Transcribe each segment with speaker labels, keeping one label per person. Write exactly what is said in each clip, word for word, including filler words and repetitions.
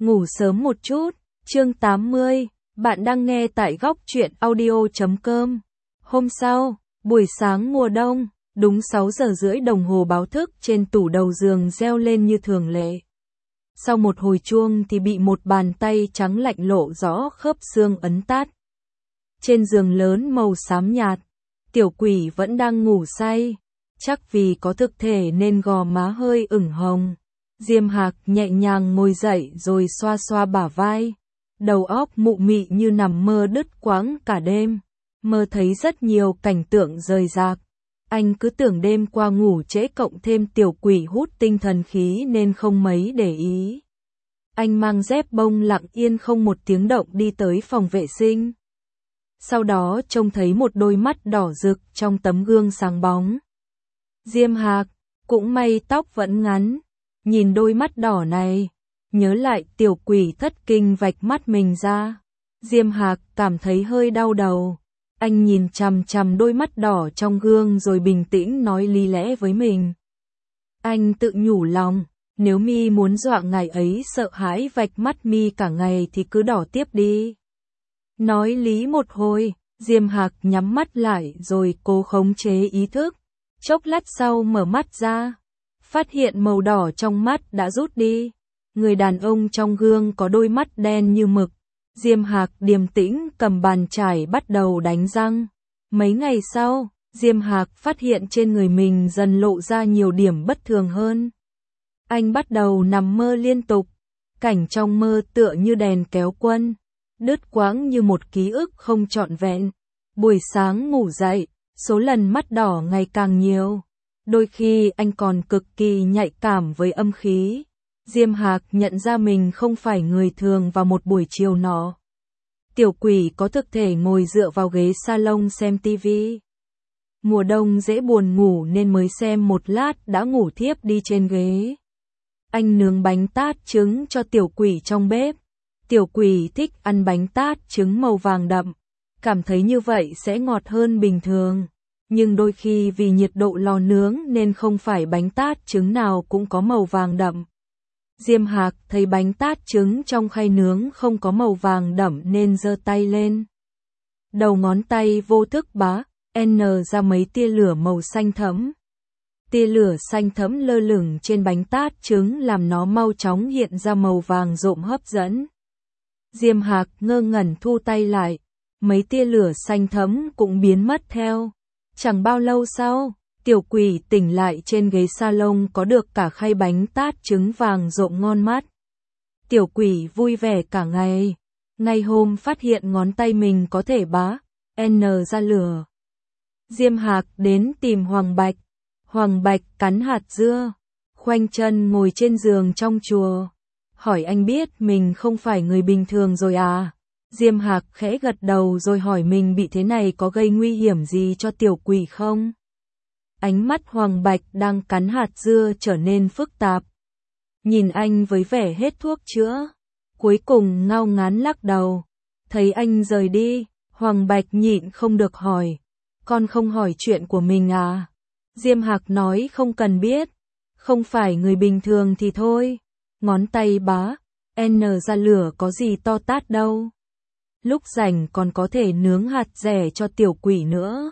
Speaker 1: Ngủ sớm một chút, chương tám mươi, bạn đang nghe tại góc truyện audio chấm com. Hôm sau, buổi sáng mùa đông, đúng sáu giờ rưỡi đồng hồ báo thức trên tủ đầu giường reo lên như thường lệ. Sau một hồi chuông thì bị một bàn tay trắng lạnh lộ rõ khớp xương ấn tát. Trên giường lớn màu xám nhạt, tiểu quỷ vẫn đang ngủ say, chắc vì có thực thể nên gò má hơi ửng hồng. Diêm Hạc nhẹ nhàng ngồi dậy rồi xoa xoa bả vai, đầu óc mụ mị như nằm mơ đứt quãng cả đêm, mơ thấy rất nhiều cảnh tượng rời rạc. Anh cứ tưởng đêm qua ngủ trễ cộng thêm tiểu quỷ hút tinh thần khí nên không mấy để ý. Anh mang dép bông lặng yên không một tiếng động đi tới phòng vệ sinh. Sau đó trông thấy một đôi mắt đỏ rực trong tấm gương sáng bóng. Diêm Hạc, cũng may tóc vẫn ngắn. Nhìn đôi mắt đỏ này, nhớ lại tiểu quỷ thất kinh vạch mắt mình ra. Diêm Hạc cảm thấy hơi đau đầu. Anh nhìn chằm chằm đôi mắt đỏ trong gương rồi bình tĩnh nói lý lẽ với mình. Anh tự nhủ lòng, nếu mi muốn dọa ngài ấy sợ hãi vạch mắt mi cả ngày thì cứ đỏ tiếp đi. Nói lý một hồi, Diêm Hạc nhắm mắt lại rồi cố khống chế ý thức. Chốc lát sau mở mắt ra, phát hiện màu đỏ trong mắt đã rút đi. Người đàn ông trong gương có đôi mắt đen như mực. Diêm Hạc điềm tĩnh cầm bàn chải bắt đầu đánh răng. Mấy ngày sau, Diêm Hạc phát hiện trên người mình dần lộ ra nhiều điểm bất thường hơn. Anh bắt đầu nằm mơ liên tục. Cảnh trong mơ tựa như đèn kéo quân, đứt quãng như một ký ức không trọn vẹn. Buổi sáng ngủ dậy, số lần mắt đỏ ngày càng nhiều. Đôi khi anh còn cực kỳ nhạy cảm với âm khí. Diêm Hạc nhận ra mình không phải người thường vào một buổi chiều nọ. Tiểu quỷ có thực thể ngồi dựa vào ghế salon xem tivi. Mùa đông dễ buồn ngủ nên mới xem một lát đã ngủ thiếp đi trên ghế. Anh nướng bánh tát trứng cho tiểu quỷ trong bếp. Tiểu quỷ thích ăn bánh tát trứng màu vàng đậm, cảm thấy như vậy sẽ ngọt hơn bình thường. Nhưng đôi khi vì nhiệt độ lò nướng nên không phải bánh tát trứng nào cũng có màu vàng đậm. Diêm Hạc thấy bánh tát trứng trong khay nướng không có màu vàng đậm nên giơ tay lên. Đầu ngón tay vô thức bá, n ra mấy tia lửa màu xanh thẫm. Tia lửa xanh thẫm lơ lửng trên bánh tát trứng làm nó mau chóng hiện ra màu vàng rộm hấp dẫn. Diêm Hạc ngơ ngẩn thu tay lại, mấy tia lửa xanh thẫm cũng biến mất theo. Chẳng bao lâu sau, tiểu quỷ tỉnh lại trên ghế salon có được cả khay bánh tát trứng vàng rộm ngon mắt. Tiểu quỷ vui vẻ cả ngày. Ngay hôm phát hiện ngón tay mình có thể bá, n ra lửa. Diêm Hạc đến tìm Hoàng Bạch. Hoàng Bạch cắn hạt dưa, khoanh chân ngồi trên giường trong chùa. Hỏi anh biết mình không phải người bình thường rồi à? Diêm Hạc khẽ gật đầu rồi hỏi mình bị thế này có gây nguy hiểm gì cho tiểu quỷ không? Ánh mắt Hoàng Bạch đang cắn hạt dưa trở nên phức tạp. Nhìn anh với vẻ hết thuốc chữa. Cuối cùng ngao ngán lắc đầu. Thấy anh rời đi, Hoàng Bạch nhịn không được hỏi. Con không hỏi chuyện của mình à? Diêm Hạc nói không cần biết. Không phải người bình thường thì thôi. Ngón tay bá, n ra lửa có gì to tát đâu. Lúc rảnh còn có thể nướng hạt dẻ cho tiểu quỷ nữa.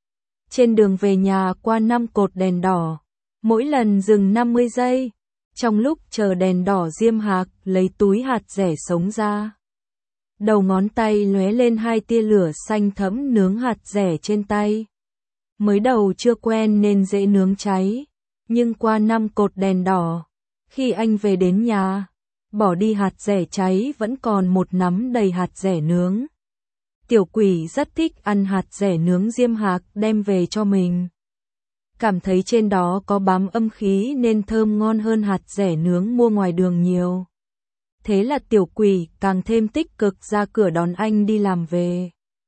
Speaker 1: Trên đường về nhà qua năm cột đèn đỏ, mỗi lần dừng năm mươi giây. Trong lúc chờ đèn đỏ Diêm Hạc lấy túi hạt dẻ sống ra. Đầu ngón tay lóe lên hai tia lửa xanh thẫm nướng hạt dẻ trên tay. Mới đầu chưa quen nên dễ nướng cháy, nhưng qua năm cột đèn đỏ, khi anh về đến nhà, bỏ đi hạt dẻ cháy vẫn còn một nắm đầy hạt dẻ nướng. Tiểu quỷ rất thích ăn hạt dẻ nướng Diêm Hạc đem về cho mình. Cảm thấy trên đó có bám âm khí nên thơm ngon hơn hạt dẻ nướng mua ngoài đường nhiều. Thế là tiểu quỷ càng thêm tích cực ra cửa đón anh đi làm về.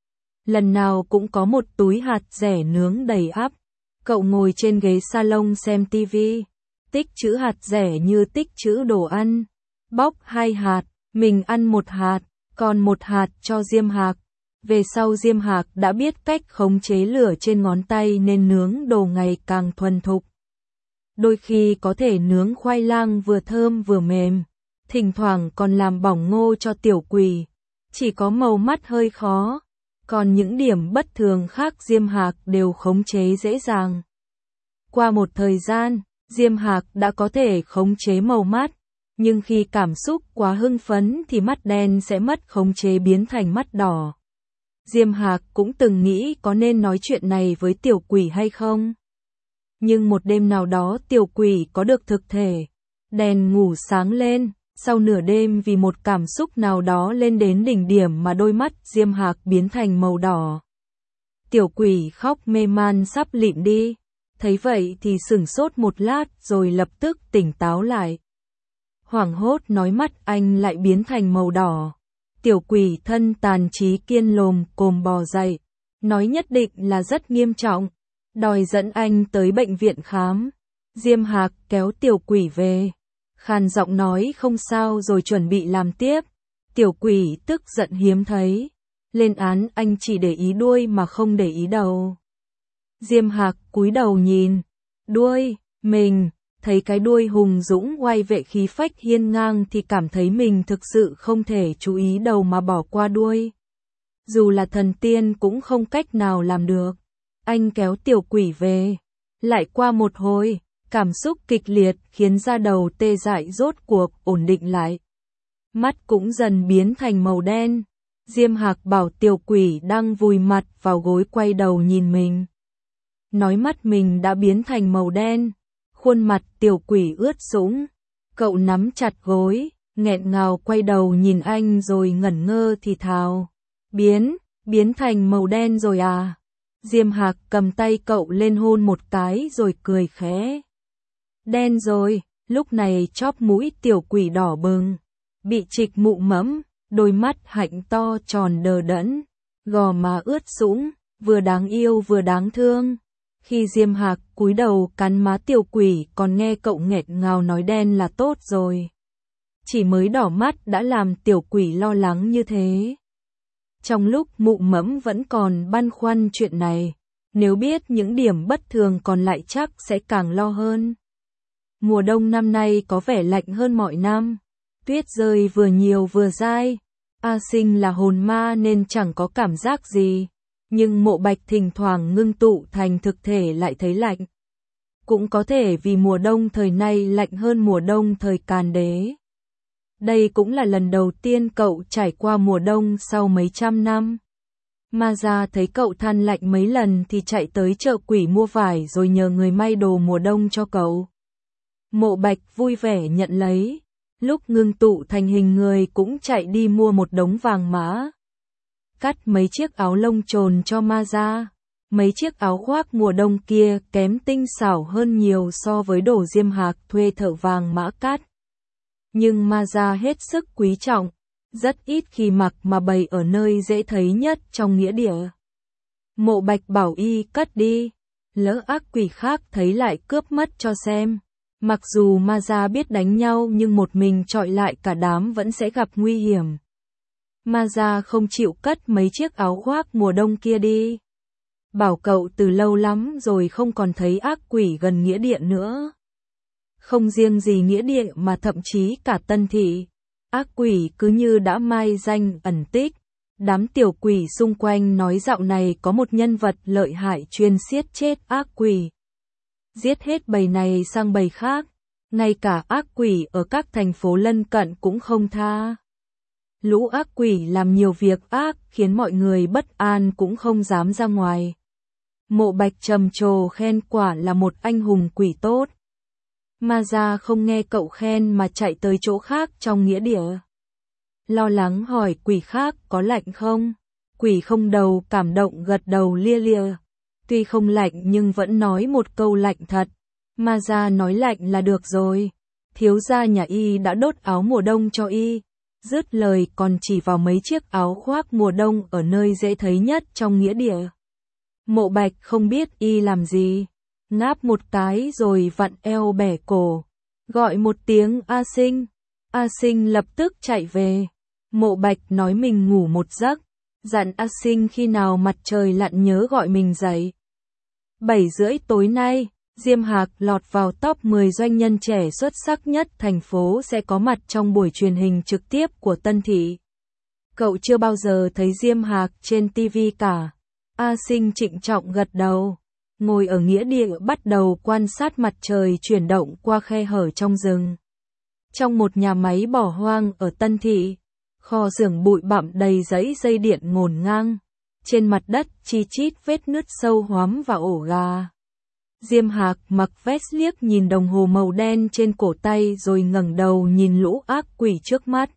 Speaker 1: Lần nào cũng có một túi hạt dẻ nướng đầy ắp. Cậu ngồi trên ghế salon xem tivi, tích trữ hạt dẻ như tích trữ đồ ăn. Bóc hai hạt, mình ăn một hạt, còn một hạt cho Diêm Hạc. Về sau Diêm Hạc đã biết cách khống chế lửa trên ngón tay nên nướng đồ ngày càng thuần thục. Đôi khi có thể nướng khoai lang vừa thơm vừa mềm, thỉnh thoảng còn làm bỏng ngô cho tiểu quỷ, chỉ có màu mắt hơi khó, còn những điểm bất thường khác Diêm Hạc đều khống chế dễ dàng. Qua một thời gian, Diêm Hạc đã có thể khống chế màu mắt, nhưng khi cảm xúc quá hưng phấn thì mắt đen sẽ mất khống chế biến thành mắt đỏ. Diêm Hạc cũng từng nghĩ có nên nói chuyện này với tiểu quỷ hay không. Nhưng một đêm nào đó tiểu quỷ có được thực thể, đèn ngủ sáng lên, sau nửa đêm vì một cảm xúc nào đó lên đến đỉnh điểm mà đôi mắt Diêm Hạc biến thành màu đỏ. Tiểu quỷ khóc mê man sắp lịm đi, thấy vậy thì sửng sốt một lát rồi lập tức tỉnh táo lại. Hoảng hốt nói mắt anh lại biến thành màu đỏ. Tiểu quỷ thân tàn trí kiên lồm cồm bò dậy, nói nhất định là rất nghiêm trọng, đòi dẫn anh tới bệnh viện khám. Diêm Hạc kéo tiểu quỷ về, khàn giọng nói không sao rồi chuẩn bị làm tiếp. Tiểu quỷ tức giận hiếm thấy, lên án anh chỉ để ý đuôi mà không để ý đầu. Diêm Hạc cúi đầu nhìn đuôi mình, thấy cái đuôi hùng dũng oai vệ khí phách hiên ngang thì cảm thấy mình thực sự không thể chú ý đầu mà bỏ qua đuôi. Dù là thần tiên cũng không cách nào làm được. Anh kéo tiểu quỷ về. Lại qua một hồi, cảm xúc kịch liệt khiến da đầu tê dại rốt cuộc ổn định lại. Mắt cũng dần biến thành màu đen. Diêm Hạc bảo tiểu quỷ đang vùi mặt vào gối quay đầu nhìn mình. Nói mắt mình đã biến thành màu đen. Khuôn mặt tiểu quỷ ướt sũng. Cậu nắm chặt gối, nghẹn ngào quay đầu nhìn anh rồi ngẩn ngơ thì thào. Biến, biến thành màu đen rồi à? Diêm Hạc cầm tay cậu lên hôn một cái rồi cười khẽ. Đen rồi, lúc này chóp mũi tiểu quỷ đỏ bừng. Bị trịch mụ mẫm, đôi mắt hạnh to tròn đờ đẫn. Gò má ướt sũng, vừa đáng yêu vừa đáng thương. Khi Diêm Hạc cúi đầu cắn má tiểu quỷ còn nghe cậu nghẹt ngào nói đen là tốt rồi. Chỉ mới đỏ mắt đã làm tiểu quỷ lo lắng như thế. Trong lúc mụ mẫm vẫn còn băn khoăn chuyện này, nếu biết những điểm bất thường còn lại chắc sẽ càng lo hơn. Mùa đông năm nay có vẻ lạnh hơn mọi năm, tuyết rơi vừa nhiều vừa dai. A Sinh là hồn ma nên chẳng có cảm giác gì. Nhưng Mộ Bạch thỉnh thoảng ngưng tụ thành thực thể lại thấy lạnh. Cũng có thể vì mùa đông thời nay lạnh hơn mùa đông thời Càn Đế. Đây cũng là lần đầu tiên cậu trải qua mùa đông sau mấy trăm năm. Ma Gia thấy cậu than lạnh mấy lần thì chạy tới chợ quỷ mua vải rồi nhờ người may đồ mùa đông cho cậu. Mộ Bạch vui vẻ nhận lấy. Lúc ngưng tụ thành hình người cũng chạy đi mua một đống vàng mã. Cắt mấy chiếc áo lông trồn cho Ma Gia. Mấy chiếc áo khoác mùa đông kia kém tinh xảo hơn nhiều so với đồ Diêm Hạc thuê thợ vàng mã cắt. Nhưng Ma Gia hết sức quý trọng, rất ít khi mặc mà bày ở nơi dễ thấy nhất trong nghĩa địa. Mộ Bạch bảo y cất đi, lỡ ác quỷ khác thấy lại cướp mất cho xem. Mặc dù Ma Gia biết đánh nhau nhưng một mình trọi lại cả đám vẫn sẽ gặp nguy hiểm. Ma Gia không chịu cất mấy chiếc áo khoác mùa đông kia đi. Bảo cậu từ lâu lắm rồi không còn thấy ác quỷ gần nghĩa địa nữa. Không riêng gì nghĩa địa mà thậm chí cả Tân Thị, ác quỷ cứ như đã mai danh ẩn tích. Đám tiểu quỷ xung quanh nói dạo này có một nhân vật lợi hại chuyên giết chết ác quỷ. Giết hết bầy này sang bầy khác, ngay cả ác quỷ ở các thành phố lân cận cũng không tha. Lũ ác quỷ làm nhiều việc ác khiến mọi người bất an cũng không dám ra ngoài. Mộ Bạch trầm trồ khen quả là một anh hùng quỷ tốt. Ma Gia không nghe cậu khen mà chạy tới chỗ khác trong nghĩa địa. Lo lắng hỏi quỷ khác có lạnh không? Quỷ không đầu cảm động gật đầu lia lịa. Tuy không lạnh nhưng vẫn nói một câu lạnh thật. Ma Gia nói lạnh là được rồi. Thiếu gia nhà y đã đốt áo mùa đông cho y. Dứt lời còn chỉ vào mấy chiếc áo khoác mùa đông ở nơi dễ thấy nhất trong nghĩa địa. Mộ Bạch không biết y làm gì. Ngáp một cái rồi vặn eo bẻ cổ. Gọi một tiếng A Sinh. A Sinh lập tức chạy về. Mộ Bạch nói mình ngủ một giấc. Dặn A Sinh khi nào mặt trời lặn nhớ gọi mình dậy. Bảy rưỡi tối nay, Diêm Hạc lọt vào top mười doanh nhân trẻ xuất sắc nhất thành phố sẽ có mặt trong buổi truyền hình trực tiếp của Tân Thị. Cậu chưa bao giờ thấy Diêm Hạc trên ti vi cả. A Sinh trịnh trọng gật đầu, ngồi ở nghĩa địa bắt đầu quan sát mặt trời chuyển động qua khe hở trong rừng. Trong một nhà máy bỏ hoang ở Tân Thị, kho xưởng bụi bặm đầy dãy dây điện ngổn ngang. Trên mặt đất chi chít vết nứt sâu hoắm và ổ gà. Diêm Hạc mặc vest liếc nhìn đồng hồ màu đen trên cổ tay rồi ngẩng đầu nhìn lũ ác quỷ trước mắt.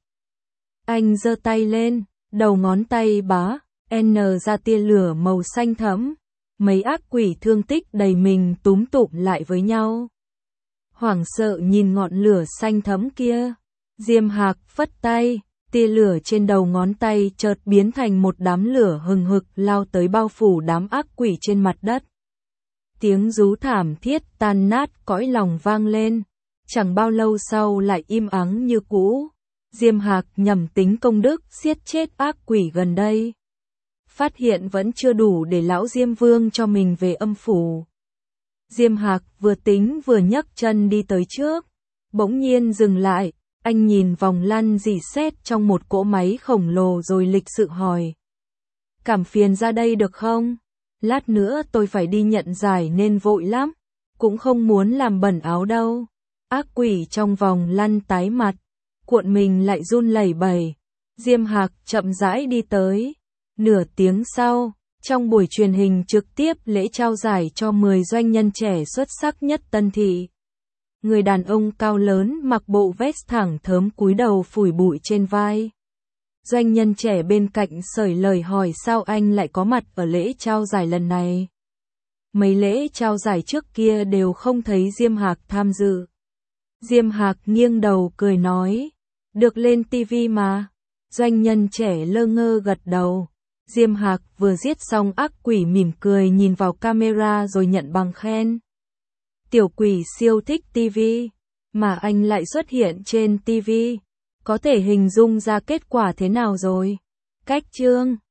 Speaker 1: Anh giơ tay lên, đầu ngón tay bá, N ra tia lửa màu xanh thẫm. Mấy ác quỷ thương tích đầy mình túm tụm lại với nhau. Hoảng sợ nhìn ngọn lửa xanh thẫm kia. Diêm Hạc phất tay, tia lửa trên đầu ngón tay chợt biến thành một đám lửa hừng hực lao tới bao phủ đám ác quỷ trên mặt đất. Tiếng rú thảm thiết tan nát cõi lòng vang lên, chẳng bao lâu sau lại im ắng như cũ. Diêm Hạc nhầm tính công đức giết chết ác quỷ gần đây. Phát hiện vẫn chưa đủ để lão Diêm Vương cho mình về âm phủ. Diêm Hạc vừa tính vừa nhấc chân đi tới trước, bỗng nhiên dừng lại, anh nhìn vòng lăn rỉ sét trong một cỗ máy khổng lồ rồi lịch sự hỏi. Cảm phiền ra đây được không? Lát nữa tôi phải đi nhận giải nên vội lắm, cũng không muốn làm bẩn áo đâu. Ác quỷ trong vòng lăn tái mặt, cuộn mình lại run lẩy bẩy. Diêm Hạc chậm rãi đi tới. Nửa tiếng sau, trong buổi truyền hình trực tiếp lễ trao giải cho mười doanh nhân trẻ xuất sắc nhất Tân Thị. Người đàn ông cao lớn mặc bộ vest thẳng thớm cúi đầu phủi bụi trên vai. Doanh nhân trẻ bên cạnh sởi lời hỏi sao anh lại có mặt ở lễ trao giải lần này. Mấy lễ trao giải trước kia đều không thấy Diêm Hạc tham dự. Diêm Hạc nghiêng đầu cười nói, được lên ti vi mà. Doanh nhân trẻ lơ ngơ gật đầu. Diêm Hạc vừa giết xong ác quỷ mỉm cười nhìn vào camera rồi nhận bằng khen. Tiểu quỷ siêu thích ti vi, mà anh lại xuất hiện trên ti vi. Có thể hình dung ra kết quả thế nào rồi? Cách chương